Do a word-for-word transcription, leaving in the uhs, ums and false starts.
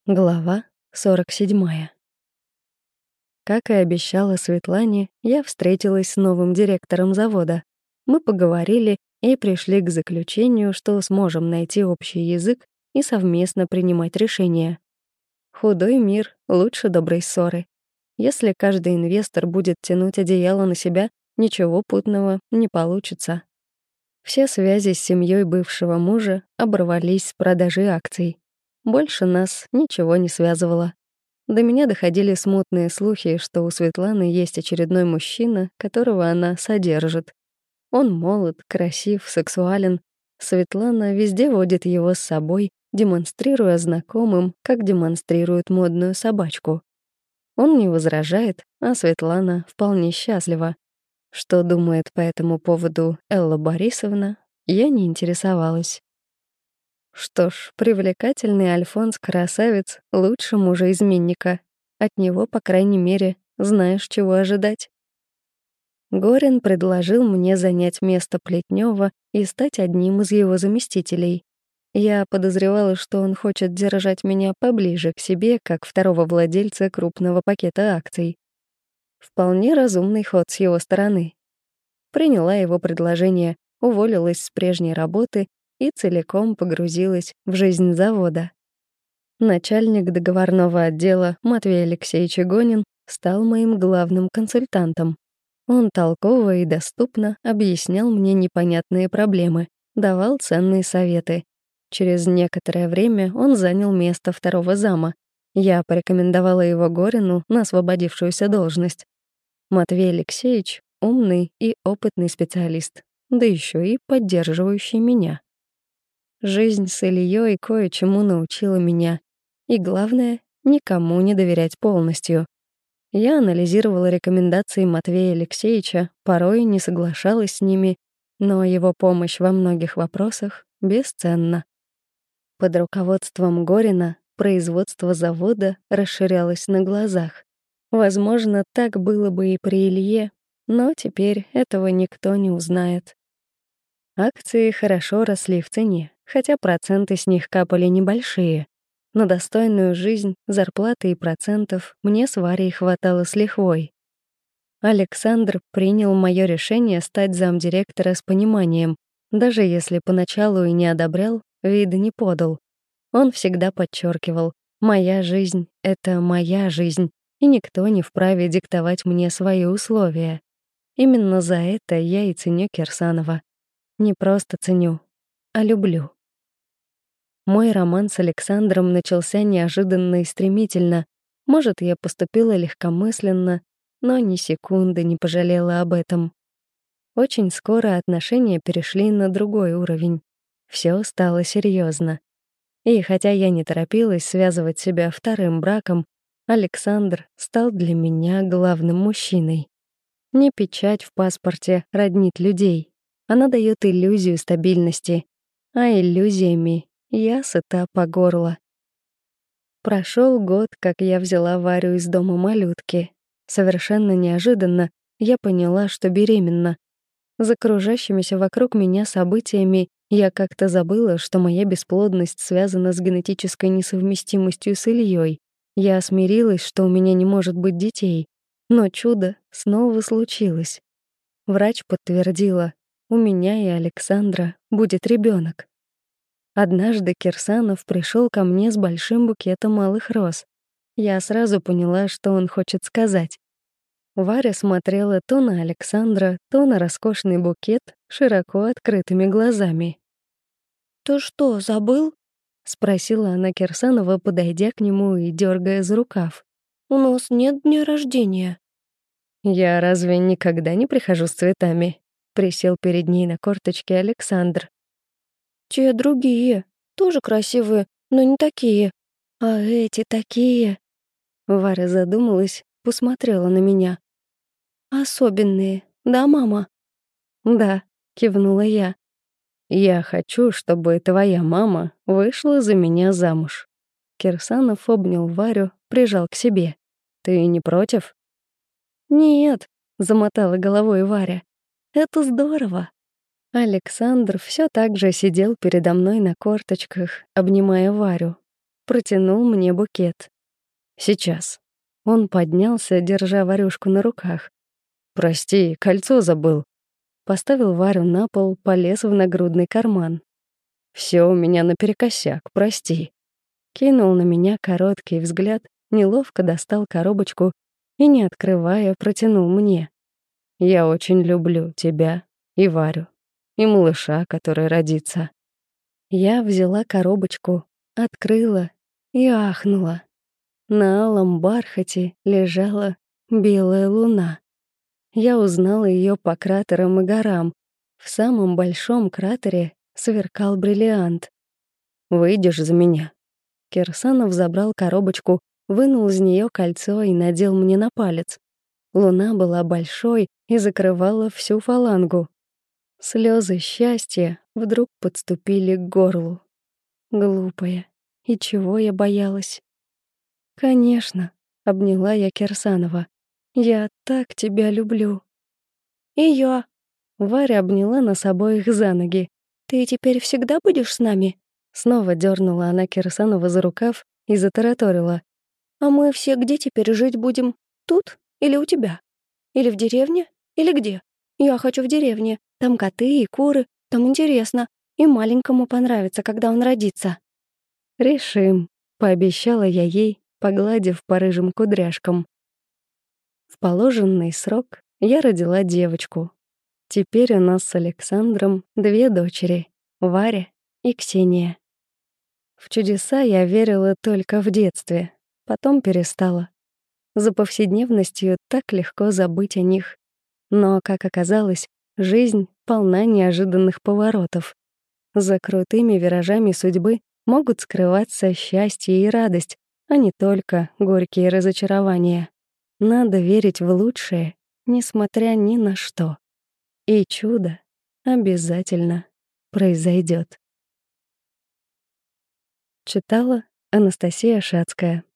Глава сорок седьмая. Как и обещала Светлане, я встретилась с новым директором завода. Мы поговорили и пришли к заключению, что сможем найти общий язык и совместно принимать решения. Худой мир лучше доброй ссоры. Если каждый инвестор будет тянуть одеяло на себя, ничего путного не получится. Все связи с семьей бывшего мужа оборвались с продажей акций. Больше нас ничего не связывало. До меня доходили смутные слухи, что у Светланы есть очередной мужчина, которого она содержит. Он молод, красив, сексуален. Светлана везде водит его с собой, демонстрируя знакомым, как демонстрирует модную собачку. Он не возражает, а Светлана вполне счастлива. Что думает по этому поводу Элла Борисовна, я не интересовалась. Что ж, привлекательный Альфонс-красавец лучше мужа-изменника. От него, по крайней мере, знаешь, чего ожидать. Горин предложил мне занять место Плетнева и стать одним из его заместителей. Я подозревала, что он хочет держать меня поближе к себе, как второго владельца крупного пакета акций. Вполне разумный ход с его стороны. Приняла его предложение, уволилась с прежней работы и целиком погрузилась в жизнь завода. Начальник договорного отдела Матвей Алексеевич Игонин стал моим главным консультантом. Он толково и доступно объяснял мне непонятные проблемы, давал ценные советы. Через некоторое время он занял место второго зама. Я порекомендовала его Горину на освободившуюся должность. Матвей Алексеевич — умный и опытный специалист, да еще и поддерживающий меня. Жизнь с Ильей кое-чему научила меня. И главное — никому не доверять полностью. Я анализировала рекомендации Матвея Алексеевича, порой не соглашалась с ними, но его помощь во многих вопросах бесценна. Под руководством Горина производство завода расширялось на глазах. Возможно, так было бы и при Илье, но теперь этого никто не узнает. Акции хорошо росли в цене, хотя проценты с них капали небольшие. На достойную жизнь, зарплаты и процентов мне с Варей хватало с лихвой. Александр принял мое решение стать замдиректора с пониманием, даже если поначалу и не одобрял, вида не подал. Он всегда подчеркивал: «Моя жизнь — это моя жизнь, и никто не вправе диктовать мне свои условия». Именно за это я и ценю Кирсанова. Не просто ценю, а люблю. Мой роман с Александром начался неожиданно и стремительно. Может, я поступила легкомысленно, но ни секунды не пожалела об этом. Очень скоро отношения перешли на другой уровень. Все стало серьезно. И хотя я не торопилась связывать себя вторым браком, Александр стал для меня главным мужчиной. Не печать в паспорте роднит людей. Она дает иллюзию стабильности, а иллюзиями я сыта по горло. Прошел год, как я взяла Варю из дома малютки. Совершенно неожиданно я поняла, что беременна. За кружащимися вокруг меня событиями я как-то забыла, что моя бесплодность связана с генетической несовместимостью с Ильей. Я смирилась, что у меня не может быть детей. Но чудо снова случилось. Врач подтвердила: у меня и Александра будет ребенок. Однажды Кирсанов пришел ко мне с большим букетом малых роз. Я сразу поняла, что он хочет сказать. Варя смотрела то на Александра, то на роскошный букет широко открытыми глазами. «Ты что, забыл?» — спросила она Кирсанова, подойдя к нему и дергая за рукав. «У нас нет дня рождения». «Я разве никогда не прихожу с цветами?» — присел перед ней на корточке Александр. «Те другие, тоже красивые, но не такие. А эти такие...» Варя задумалась, посмотрела на меня. «Особенные, да, мама?» «Да», — кивнула я. «Я хочу, чтобы твоя мама вышла за меня замуж». Кирсанов обнял Варю, прижал к себе. «Ты не против?» «Нет», — замотала головой Варя. «Это здорово». Александр все так же сидел передо мной на корточках, обнимая Варю. протянул мне букет. «Сейчас». Он поднялся, держа Варюшку на руках. «Прости, кольцо забыл». Поставил Варю на пол, полез в нагрудный карман. «Всё у меня наперекосяк, прости». Кинул на меня короткий взгляд, неловко достал коробочку и, не открывая, протянул мне. «Я очень люблю тебя и Варю, и малыша, который родится». Я взяла коробочку, открыла и ахнула. На алом бархате лежала белая луна. Я узнала ее по кратерам и горам. В самом большом кратере сверкал бриллиант. «Выйдешь за меня?» Кирсанов забрал коробочку, вынул из нее кольцо и надел мне на палец. Луна была большой и закрывала всю фалангу. Слезы счастья вдруг подступили к горлу. Глупая. И чего я боялась? «Конечно», — обняла я Кирсанова. «Я так тебя люблю». «И я». Варя обняла нас обоих за ноги. «Ты теперь всегда будешь с нами?» Снова дернула она Кирсанова за рукав и затараторила. «А мы все где теперь жить будем? Тут или у тебя? Или в деревне? Или где? Я хочу в деревне. Там коты и куры. Там интересно. И маленькому понравится, когда он родится». «Решим», — пообещала я ей, погладив по рыжим кудряшкам. В положенный срок я родила девочку. Теперь у нас с Александром две дочери — Варя и Ксения. В чудеса я верила только в детстве, потом перестала. За повседневностью так легко забыть о них. Но, как оказалось, жизнь полна неожиданных поворотов. За крутыми виражами судьбы могут скрываться счастье и радость, а не только горькие разочарования. Надо верить в лучшее, несмотря ни на что. И чудо обязательно произойдет. Читала Анастасия Шацкая.